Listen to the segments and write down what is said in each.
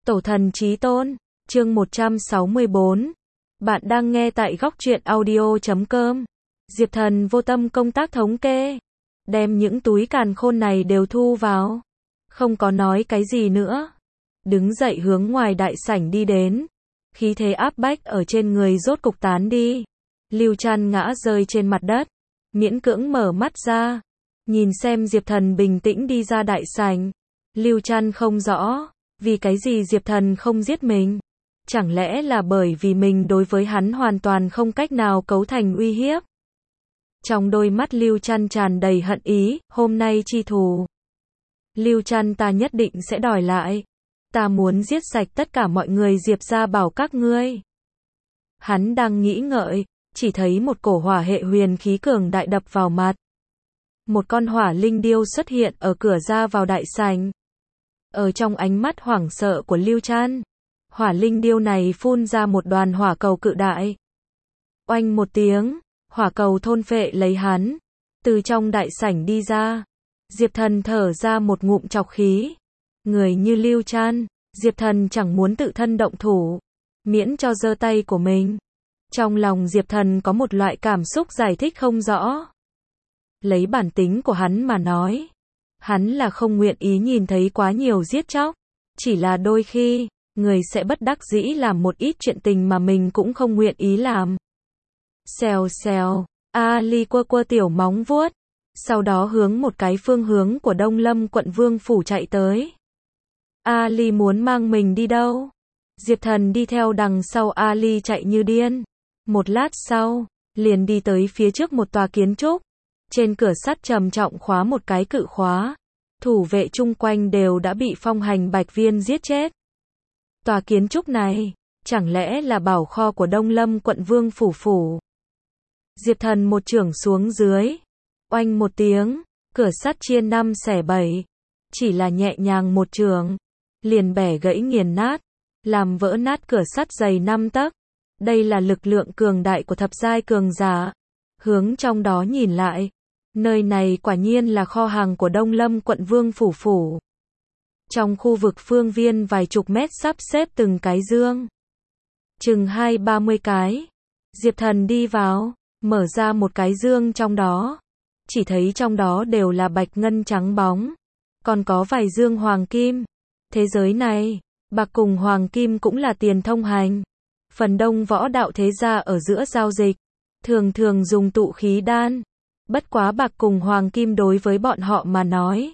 Tổ thần chí tôn, chương 164. Bạn đang nghe tại góc truyện audio.com. Diệp Thần vô tâm công tác thống kê, đem những túi càn khôn này đều thu vào, không có nói cái gì nữa. Đứng dậy hướng ngoài đại sảnh đi đến, khí thế áp bách ở trên người rốt cục tán đi. Lưu Trăn ngã rơi trên mặt đất, miễn cưỡng mở mắt ra, nhìn xem Diệp Thần bình tĩnh đi ra đại sảnh. Lưu Trăn không rõ, vì cái gì Diệp Thần không giết mình? Chẳng lẽ là bởi vì mình đối với hắn hoàn toàn không cách nào cấu thành uy hiếp? Trong đôi mắt Lưu Trăn tràn đầy hận ý, hôm nay chi thù. Lưu Trăn, ta nhất định sẽ đòi lại. Ta muốn giết sạch tất cả mọi người Diệp gia bảo các ngươi. Hắn đang nghĩ ngợi, chỉ thấy một cổ hỏa hệ huyền khí cường đại đập vào mặt. Một con hỏa linh điêu xuất hiện ở cửa ra vào đại sảnh. Ở trong ánh mắt hoảng sợ của Lưu Trăn, hỏa linh điêu này phun ra một đoàn hỏa cầu cự đại. Oanh một tiếng, hỏa cầu thôn phệ lấy hắn, từ trong đại sảnh đi ra. Diệp Thần thở ra một ngụm trọc khí. Người như Lưu Trăn, Diệp Thần chẳng muốn tự thân động thủ, miễn cho giơ tay của mình. Trong lòng Diệp Thần có một loại cảm xúc giải thích không rõ. Lấy bản tính của hắn mà nói, hắn là không nguyện ý nhìn thấy quá nhiều giết chóc, chỉ là đôi khi, người sẽ bất đắc dĩ làm một ít chuyện tình mà mình cũng không nguyện ý làm. Xèo xèo, Ali quơ quơ tiểu móng vuốt, sau đó hướng một cái phương hướng của Đông Lâm quận Vương phủ chạy tới. Ali muốn mang mình đi đâu? Diệp Thần đi theo đằng sau Ali chạy như điên. Một lát sau, liền đi tới phía trước một tòa kiến trúc. Trên cửa sắt trầm trọng khóa một cái cự khóa. Thủ vệ chung quanh đều đã bị Phong Hành Bạch Viên giết chết. Tòa kiến trúc này, chẳng lẽ là bảo kho của Đông Lâm quận Vương phủ? Diệp Thần một chưởng xuống dưới. Oanh một tiếng, cửa sắt chia 5 xẻ 7. Chỉ là nhẹ nhàng một chưởng, liền bẻ gãy nghiền nát, làm vỡ nát cửa sắt dày 5 tấc. Đây là lực lượng cường đại của thập giai cường giả. Hướng trong đó nhìn lại, nơi này quả nhiên là kho hàng của Đông Lâm quận Vương phủ. Trong khu vực phương viên vài chục mét sắp xếp từng cái dương, chừng 20-30 cái. Diệp Thần đi vào, mở ra một cái dương trong đó, chỉ thấy trong đó đều là bạch ngân trắng bóng, còn có vài dương hoàng kim. Thế giới này, bạc cùng hoàng kim cũng là tiền thông hành. Phần đông võ đạo thế gia ở giữa giao dịch, thường thường dùng tụ khí đan. Bất quá bạc cùng hoàng kim đối với bọn họ mà nói,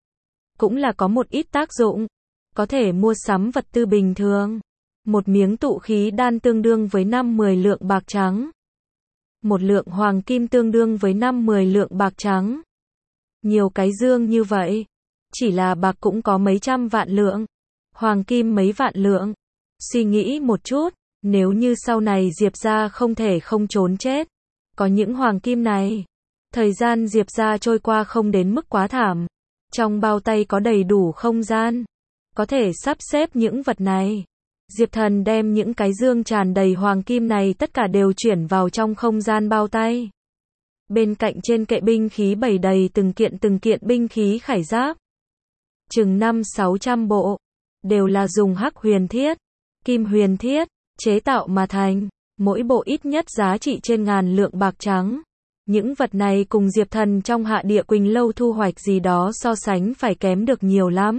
cũng là có một ít tác dụng, có thể mua sắm vật tư bình thường. Một miếng tụ khí đan tương đương với 5-10 lượng bạc trắng. Một lượng hoàng kim tương đương với 5-10 lượng bạc trắng. Nhiều cái dương như vậy, chỉ là bạc cũng có mấy trăm vạn lượng, hoàng kim mấy vạn lượng. Suy nghĩ một chút, nếu như sau này Diệp gia không thể không trốn chết, có những hoàng kim này, thời gian Diệp gia trôi qua không đến mức quá thảm. Trong bao tay có đầy đủ không gian, có thể sắp xếp những vật này. Diệp Thần đem những cái dương tràn đầy hoàng kim này tất cả đều chuyển vào trong không gian bao tay. Bên cạnh trên kệ binh khí bày đầy từng kiện binh khí khải giáp. Chừng 500-600 bộ, đều là dùng hắc huyền thiết, kim huyền thiết, chế tạo mà thành, mỗi bộ ít nhất giá trị trên ngàn lượng bạc trắng. Những vật này cùng Diệp Thần trong Hạ Địa Quỳnh Lâu thu hoạch gì đó so sánh phải kém được nhiều lắm.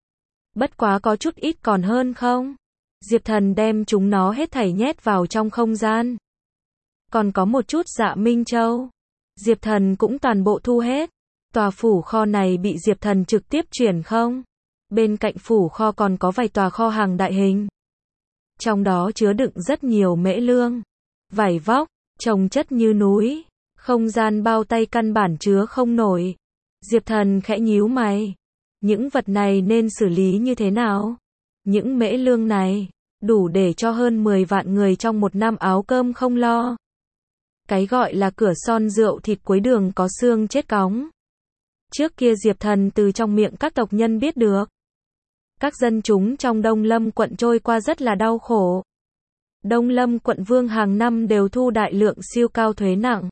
Bất quá có chút ít còn hơn không? Diệp Thần đem chúng nó hết thảy nhét vào trong không gian. Còn có một chút Dạ Minh Châu, Diệp Thần cũng toàn bộ thu hết. Tòa phủ kho này bị Diệp Thần trực tiếp chuyển không. Bên cạnh phủ kho còn có vài tòa kho hàng đại hình. Trong đó chứa đựng rất nhiều mễ lương, vải vóc, chồng chất như núi. Không gian bao tay căn bản chứa không nổi. Diệp Thần khẽ nhíu mày. Những vật này nên xử lý như thế nào? Những mễ lương này, đủ để cho hơn 10 vạn người trong một năm áo cơm không lo. Cái gọi là cửa son rượu thịt cuối đường có xương chết cóng. Trước kia Diệp Thần từ trong miệng các tộc nhân biết được. Các dân chúng trong Đông Lâm quận trôi qua rất là đau khổ. Đông Lâm quận Vương hàng năm đều thu đại lượng siêu cao thuế nặng.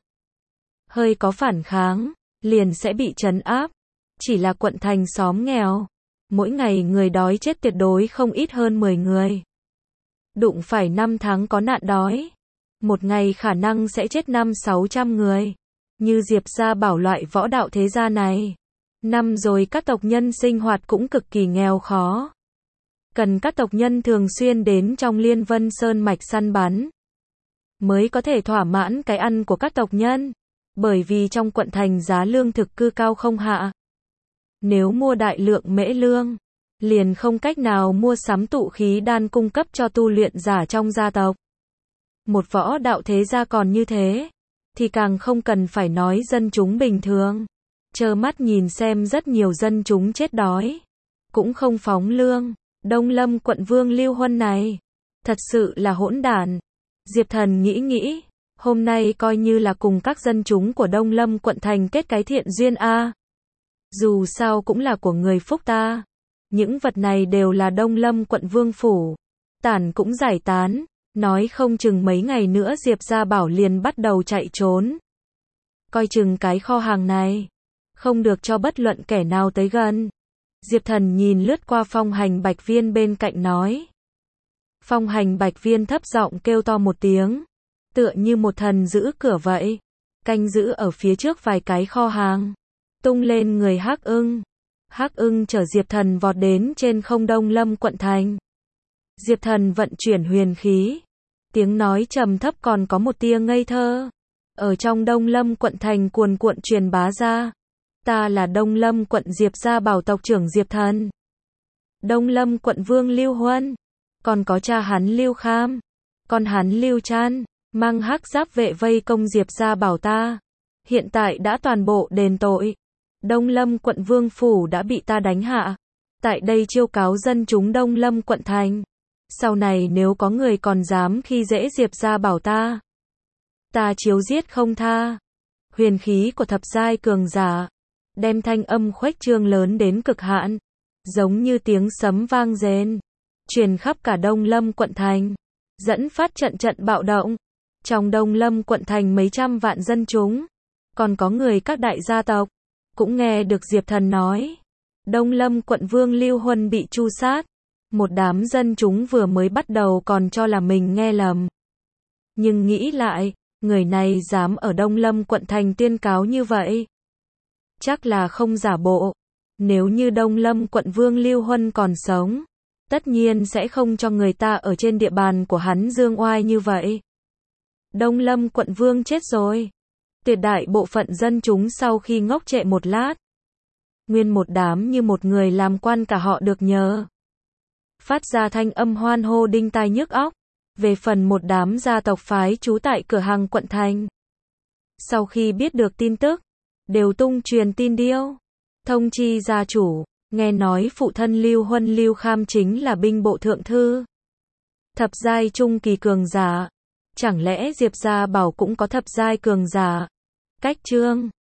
Hơi có phản kháng, liền sẽ bị trấn áp. Chỉ là quận thành xóm nghèo, mỗi ngày người đói chết tuyệt đối không ít hơn 10 người. Đụng phải 5 tháng có nạn đói, một ngày khả năng sẽ chết 500-600 người. Như Diệp Gia Bảo loại võ đạo thế gia này. Năm rồi các tộc nhân sinh hoạt cũng cực kỳ nghèo khó. Cần các tộc nhân thường xuyên đến trong Liên Vân Sơn mạch săn bắn, mới có thể thỏa mãn cái ăn của các tộc nhân. Bởi vì trong quận thành giá lương thực cư cao không hạ. Nếu mua đại lượng mễ lương, liền không cách nào mua sắm tụ khí đan cung cấp cho tu luyện giả trong gia tộc. Một võ đạo thế gia còn như thế, thì càng không cần phải nói dân chúng bình thường. Trơ mắt nhìn xem rất nhiều dân chúng chết đói, cũng không phóng lương. Đông Lâm quận vương Lưu Huân này, thật sự là hỗn đản. Diệp Thần nghĩ, hôm nay coi như là cùng các dân chúng của Đông Lâm quận thành kết cái thiện duyên a. Dù sao cũng là của người phúc ta. Những vật này đều là Đông Lâm quận vương phủ. Tản cũng giải tán, nói không chừng mấy ngày nữa Diệp Gia Bảo liền bắt đầu chạy trốn. Coi chừng cái kho hàng này, không được cho bất luận kẻ nào tới gần. Diệp Thần nhìn lướt qua Phong Hành Bạch Viên bên cạnh nói. Phong Hành Bạch Viên thấp giọng kêu to một tiếng, tựa như một thần giữ cửa vậy, canh giữ ở phía trước vài cái kho hàng. Tung lên người Hắc Ưng. Hắc Ưng chở Diệp Thần vọt đến trên không Đông Lâm quận thành. Diệp Thần vận chuyển huyền khí, tiếng nói trầm thấp còn có một tia ngây thơ. Ở trong Đông Lâm quận thành cuồn cuộn truyền bá ra. Ta là Đông Lâm quận Diệp Gia Bảo tộc trưởng Diệp Thần. Đông Lâm quận vương Lưu Huân. Còn có cha hắn Lưu Kham. Con hắn Lưu Trăn. Mang hắc giáp vệ vây công Diệp Gia Bảo ta. Hiện tại đã toàn bộ đền tội. Đông Lâm quận vương phủ đã bị ta đánh hạ. Tại đây chiêu cáo dân chúng Đông Lâm quận thành. Sau này nếu có người còn dám khi dễ Diệp Gia Bảo ta, ta chiếu giết không tha. Huyền khí của thập giai cường giả, đem thanh âm khuếch trương lớn đến cực hạn, giống như tiếng sấm vang rền, truyền khắp cả Đông Lâm quận thành, dẫn phát trận trận bạo động. Trong Đông Lâm quận thành mấy trăm vạn dân chúng, còn có người các đại gia tộc, cũng nghe được Diệp Thần nói. Đông Lâm quận vương Lưu Huân bị tru sát. Một đám dân chúng vừa mới bắt đầu còn cho là mình nghe lầm. Nhưng nghĩ lại, người này dám ở Đông Lâm quận thành tuyên cáo như vậy, chắc là không giả bộ. Nếu như Đông Lâm quận vương Lưu Huân còn sống, tất nhiên sẽ không cho người ta ở trên địa bàn của hắn dương oai như vậy. Đông Lâm quận vương chết rồi. Tuyệt đại bộ phận dân chúng sau khi ngốc trệ một lát, nguyên một đám như một người làm quan cả họ được nhờ, phát ra thanh âm hoan hô đinh tai nhức óc. Về phần một đám gia tộc phái trú tại cửa hàng quận thành, sau khi biết được tin tức, đều tung truyền tin điêu, thông chi gia chủ. Nghe nói phụ thân Lưu Huân Lưu Kham chính là binh bộ thượng thư, thập giai trung kỳ cường giả. Chẳng lẽ Diệp Gia Bảo cũng có thập giai cường giả? Cách chương